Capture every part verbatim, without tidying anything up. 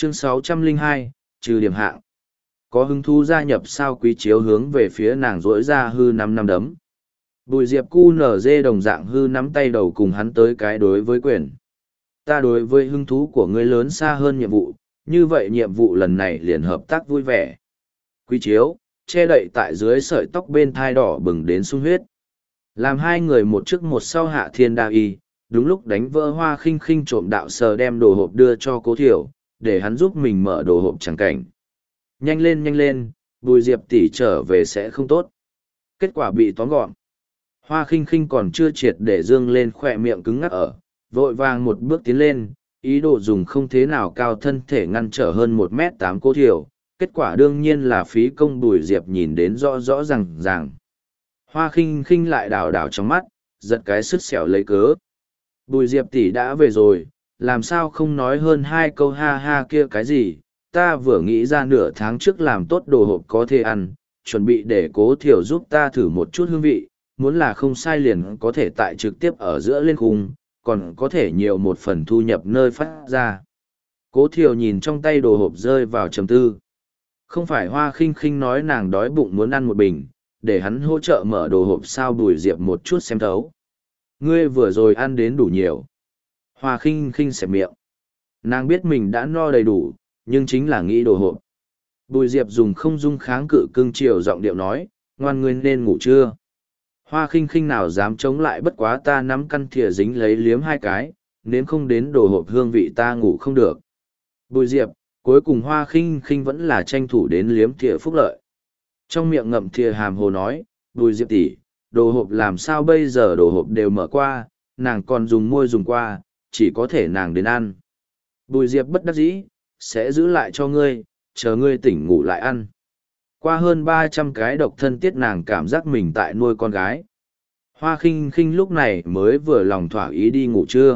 Chương sáu trăm lẻ hai, trừ điểm hạng. Có hứng thú gia nhập sao Quý Chiếu hướng về phía nàng rỗi ra hư năm năm đấm. Bùi Diệp cu nở dê đồng dạng hư nắm tay đầu cùng hắn tới cái đối với quyền. Ta đối với hứng thú của ngươi lớn xa hơn nhiệm vụ, như vậy nhiệm vụ lần này liền hợp tác vui vẻ. Quý Chiếu, che đậy tại dưới sợi tóc bên thai đỏ bừng đến sung huyết. Làm hai người một trước một sau hạ thiên đa y, đúng lúc đánh vỡ Hoa Khinh Khinh trộm đạo sờ đem đồ hộp đưa cho Cố Thiểu, để hắn giúp mình mở đồ hộp chẳng cảnh. Nhanh lên nhanh lên, Bùi Diệp tỷ trở về sẽ không tốt. Kết quả bị tóm gọn. Hoa Khinh Khinh còn chưa triệt để dương lên khỏe miệng cứng ngắc ở, vội vàng một bước tiến lên, ý đồ dùng không thế nào cao thân thể ngăn trở hơn một mét tám Cố Thiểu. Kết quả đương nhiên là phí công Bùi Diệp nhìn đến rõ rõ ràng ràng. Hoa Khinh Khinh lại đảo đảo trong mắt, giật cái sứt xẻo lấy cớ. Bùi Diệp tỷ đã về rồi, làm sao không nói hơn hai câu ha ha kia cái gì, ta vừa nghĩ ra nửa tháng trước làm tốt đồ hộp có thể ăn, chuẩn bị để Cố Thiểu giúp ta thử một chút hương vị, muốn là không sai liền có thể tại trực tiếp ở giữa lên khung, còn có thể nhiều một phần thu nhập nơi phát ra. Cố Thiểu nhìn trong tay đồ hộp rơi vào trầm tư. Không phải Hoa Khinh Khinh nói nàng đói bụng muốn ăn một bình, để hắn hỗ trợ mở đồ hộp sao Bùi Diệp một chút xem thấu. Ngươi vừa rồi ăn đến đủ nhiều. Hoa Khinh Khinh xẹp miệng. Nàng biết mình đã no đầy đủ, nhưng chính là nghĩ đồ hộp. Bùi Diệp dùng không dung kháng cự cưng chiều giọng điệu nói, ngoan ngươi nên ngủ chưa? Hoa Khinh Khinh nào dám chống lại, bất quá ta nắm căn thìa dính lấy liếm hai cái, nếu không đến đồ hộp hương vị ta ngủ không được. Bùi Diệp, cuối cùng Hoa Khinh Khinh vẫn là tranh thủ đến liếm thìa phúc lợi. Trong miệng ngậm thìa hàm hồ nói, Bùi Diệp tỷ, đồ hộp làm sao bây giờ, đồ hộp đều mở qua, nàng còn dùng môi dùng qua, chỉ có thể nàng đến ăn. Bùi Diệp bất đắc dĩ, sẽ giữ lại cho ngươi, chờ ngươi tỉnh ngủ lại ăn. Qua hơn ba trăm cái độc thân tiết nàng cảm giác mình tại nuôi con gái. Hoa Khinh Khinh lúc này mới vừa lòng thỏa ý đi ngủ trưa.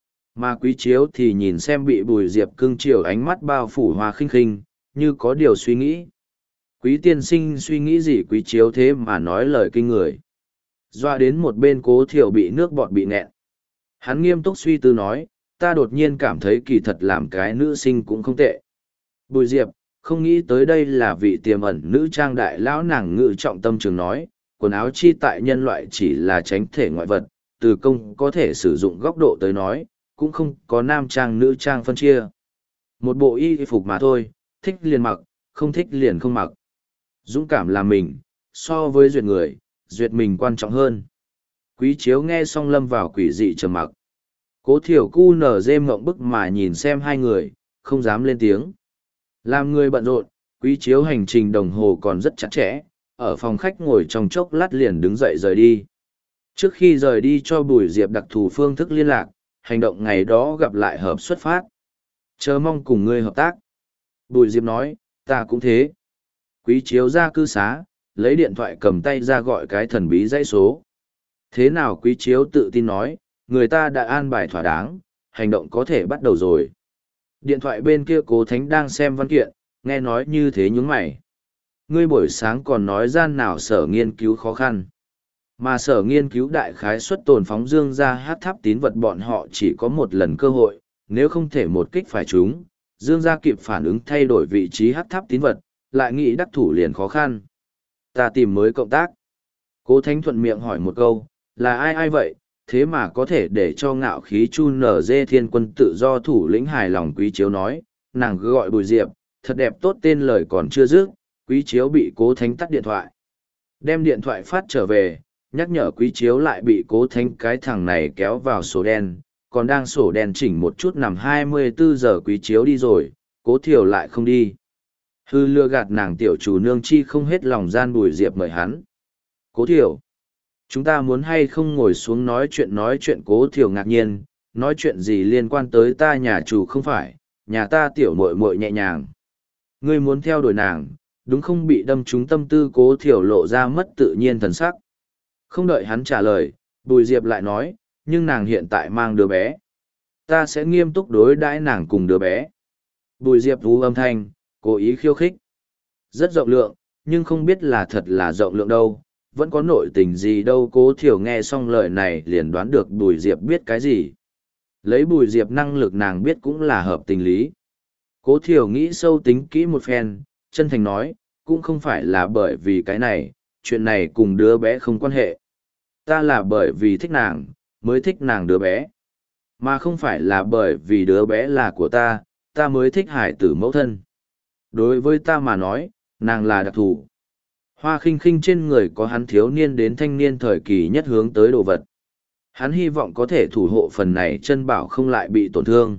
Mà Quý Chiếu thì nhìn xem bị Bùi Diệp cưng chiều ánh mắt bao phủ Hoa Khinh Khinh, như có điều suy nghĩ. Quý tiên sinh suy nghĩ gì Quý Chiếu thế mà nói lời kinh người. Doa đến một bên Cố Thiểu bị nước bọt bị nghẹn. Hắn nghiêm túc suy tư nói, ta đột nhiên cảm thấy kỳ thật làm cái nữ sinh cũng không tệ. Bùi Diệp, không nghĩ tới đây là vị tiềm ẩn nữ trang đại lão, nàng ngự trọng tâm trường nói, quần áo chi tại nhân loại chỉ là tránh thể ngoại vật, từ công có thể sử dụng góc độ tới nói, cũng không có nam trang nữ trang phân chia. Một bộ y phục mà thôi, thích liền mặc, không thích liền không mặc. Dũng cảm là mình, so với duyệt người, duyệt mình quan trọng hơn. Quý Chiếu nghe xong lâm vào quỷ dị trầm mặc. Cố Thiểu cu nở dê mộng bức mà nhìn xem hai người, không dám lên tiếng. Làm người bận rộn, Quý Chiếu hành trình đồng hồ còn rất chặt chẽ, ở phòng khách ngồi trong chốc lát liền đứng dậy rời đi. Trước khi rời đi cho Bùi Diệp đặc thù phương thức liên lạc, hành động ngày đó gặp lại hợp xuất phát. Chờ mong cùng ngươi hợp tác. Bùi Diệp nói, ta cũng thế. Quý Chiếu ra cư xá, lấy điện thoại cầm tay ra gọi cái thần bí dãy số. Thế nào Quý Chiếu tự tin nói, người ta đã an bài thỏa đáng, hành động có thể bắt đầu rồi. Điện thoại bên kia Cố Thánh đang xem văn kiện, nghe nói như thế nhướng mày. Ngươi buổi sáng còn nói gian nào sở nghiên cứu khó khăn. Mà sở nghiên cứu đại khái suất tồn phóng dương ra hát tháp tín vật bọn họ chỉ có một lần cơ hội, nếu không thể một kích phải chúng, dương ra kịp phản ứng thay đổi vị trí hát tháp tín vật, lại nghĩ đắc thủ liền khó khăn. Ta tìm mới cộng tác. Cố Thánh thuận miệng hỏi một câu, là ai ai vậy, thế mà có thể để cho ngạo khí chu nở dê thiên quân tự do thủ lĩnh hài lòng. Quý Chiếu nói, nàng cứ gọi Bùi Diệp, thật đẹp tốt tên lời còn chưa dứt, Quý Chiếu bị Cố Thánh tắt điện thoại. Đem điện thoại phát trở về, nhắc nhở Quý Chiếu lại bị Cố Thánh cái thằng này kéo vào sổ đen, còn đang sổ đen chỉnh một chút nằm hai mươi bốn giờ Quý Chiếu đi rồi, Cố Thiểu lại không đi. Hư lừa gạt nàng tiểu chủ nương chi không hết lòng gian. Bùi Diệp mời hắn. Cố Thiểu, chúng ta muốn hay không ngồi xuống nói chuyện nói chuyện. Cố Thiểu ngạc nhiên, nói chuyện gì liên quan tới ta nhà chủ không phải, nhà ta tiểu muội muội nhẹ nhàng. Ngươi muốn theo đuổi nàng, đúng không bị đâm trúng tâm tư. Cố Thiểu lộ ra mất tự nhiên thần sắc. Không đợi hắn trả lời, Bùi Diệp lại nói, nhưng nàng hiện tại mang đứa bé. Ta sẽ nghiêm túc đối đãi nàng cùng đứa bé. Bùi Diệp vú âm thanh, cố ý khiêu khích. Rất rộng lượng, nhưng không biết là thật là rộng lượng đâu, vẫn có nội tình gì đâu. Cố Thiểu nghe xong lời này liền đoán được Bùi Diệp biết cái gì. Lấy Bùi Diệp năng lực nàng biết cũng là hợp tình lý. Cố thiểu nghĩ sâu tính kỹ một phen, chân thành nói, cũng không phải là bởi vì cái này, chuyện này cùng đứa bé không quan hệ. Ta là bởi vì thích nàng, mới thích nàng đứa bé. Mà không phải là bởi vì đứa bé là của ta, ta mới thích hải tử mẫu thân. Đối với ta mà nói, nàng là đặc thù. Hoa khinh khinh trên người có hắn thiếu niên đến thanh niên thời kỳ nhất hướng tới đồ vật. Hắn hy vọng có thể thủ hộ phần này chân bảo không lại bị tổn thương.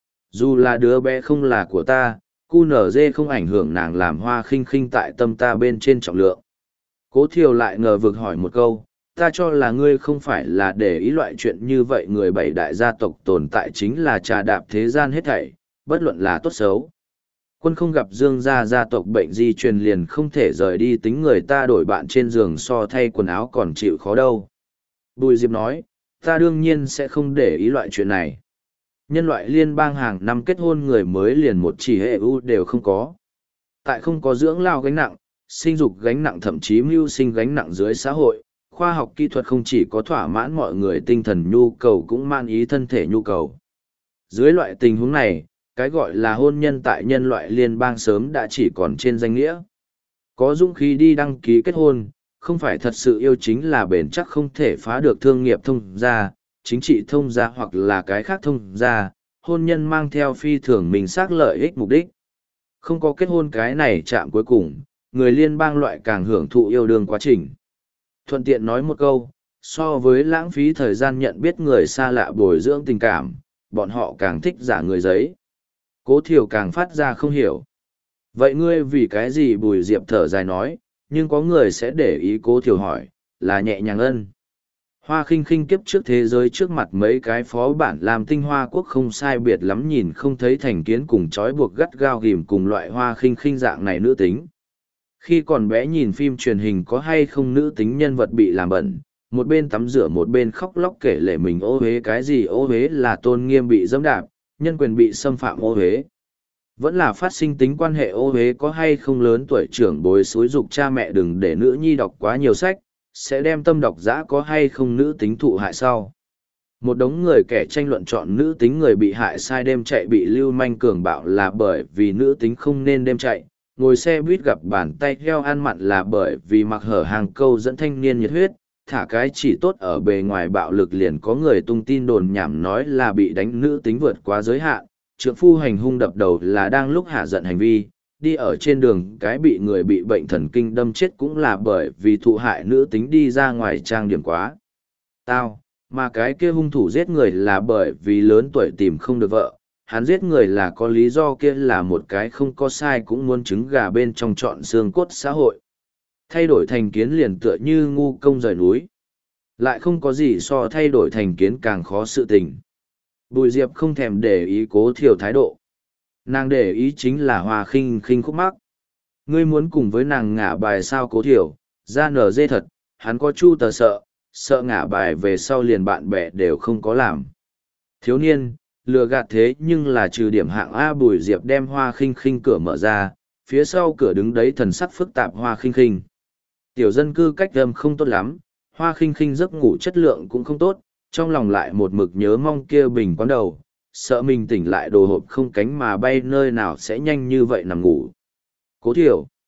Dù là đứa bé không là của ta, cu nở dê không ảnh hưởng nàng làm hoa khinh khinh tại tâm ta bên trên trọng lượng. Cố thiều lại ngờ vực hỏi một câu, ta cho là ngươi không phải là để ý loại chuyện như vậy, người bảy đại gia tộc tồn tại chính là trà đạp thế gian hết thảy, bất luận là tốt xấu. Quân không gặp dương gia gia tộc bệnh di truyền liền không thể rời đi, tính người ta đổi bạn trên giường so thay quần áo còn chịu khó đâu. Bùi Diệp nói, ta đương nhiên sẽ không để ý loại chuyện này. Nhân loại liên bang hàng năm kết hôn người mới liền một chỉ hệ ưu đều không có. Tại không có dưỡng lao gánh nặng, sinh dục gánh nặng, thậm chí mưu sinh gánh nặng dưới xã hội, khoa học kỹ thuật không chỉ có thỏa mãn mọi người tinh thần nhu cầu cũng man ý thân thể nhu cầu. Dưới loại tình huống này, cái gọi là hôn nhân tại nhân loại liên bang sớm đã chỉ còn trên danh nghĩa. Có dũng khí đi đăng ký kết hôn, không phải thật sự yêu chính là bền chắc không thể phá được thương nghiệp thông gia, chính trị thông gia hoặc là cái khác thông gia, hôn nhân mang theo phi thường mình xác lợi ích mục đích. Không có kết hôn cái này chạm cuối cùng, người liên bang loại càng hưởng thụ yêu đương quá trình. Thuận tiện nói một câu, so với lãng phí thời gian nhận biết người xa lạ bồi dưỡng tình cảm, bọn họ càng thích giả người giấy. Cố thiểu càng phát ra không hiểu. Vậy ngươi vì cái gì? Bùi Diệp thở dài nói, nhưng có người sẽ để ý. Cố thiểu hỏi, là nhẹ nhàng ân. Hoa khinh khinh kiếp trước thế giới trước mặt mấy cái phó bản làm tinh hoa quốc không sai biệt lắm, nhìn không thấy thành kiến cùng trói buộc gắt gao ghìm cùng loại hoa khinh khinh dạng này nữ tính. Khi còn bé nhìn phim truyền hình có hay không nữ tính nhân vật bị làm bẩn, một bên tắm rửa một bên khóc lóc kể lể mình ô uế cái gì, ô uế là tôn nghiêm bị dẫm đạp, nhân quyền bị xâm phạm ô uế. Vẫn là phát sinh tính quan hệ ô uế có hay không lớn tuổi trưởng bối xúi dục cha mẹ đừng để nữ nhi đọc quá nhiều sách, sẽ đem tâm đọc dã có hay không nữ tính thụ hại sau. Một đống người kẻ tranh luận chọn nữ tính người bị hại sai đêm chạy bị lưu manh cường bạo là bởi vì nữ tính không nên đêm chạy, ngồi xe buýt gặp bàn tay heo ăn mặn là bởi vì mặc hở hàng câu dẫn thanh niên nhiệt huyết, thả cái chỉ tốt ở bề ngoài bạo lực liền có người tung tin đồn nhảm nói là bị đánh nữ tính vượt quá giới hạn, trượng phu hành hung đập đầu là đang lúc hạ giận hành vi, đi ở trên đường cái bị người bị bệnh thần kinh đâm chết cũng là bởi vì thụ hại nữ tính đi ra ngoài trang điểm quá tao, mà cái kia hung thủ giết người là bởi vì lớn tuổi tìm không được vợ, hắn giết người là có lý do, kia là một cái không có sai cũng muốn trứng gà bên trong trọn xương cốt xã hội. Thay đổi thành kiến liền tựa như ngu công rời núi. Lại không có gì so thay đổi thành kiến càng khó sự tình. Bùi Diệp không thèm để ý Cố thiểu thái độ. Nàng để ý chính là Hoa khinh khinh khúc mắc. Ngươi muốn cùng với nàng ngả bài sao? Cố thiểu, ra nở dê thật, hắn có chu tờ sợ, sợ ngả bài về sau liền bạn bè đều không có làm. Thiếu niên, lừa gạt thế nhưng là trừ điểm hạng A. Bùi Diệp đem Hoa khinh khinh cửa mở ra, phía sau cửa đứng đấy thần sắc phức tạp Hoa khinh khinh. Tiểu dân cư cách âm không tốt lắm, Hoa khinh khinh giấc ngủ chất lượng cũng không tốt, trong lòng lại một mực nhớ mong kia bình quán đầu, sợ mình tỉnh lại đồ hộp không cánh mà bay nơi nào sẽ nhanh như vậy nằm ngủ. Cố thiểu,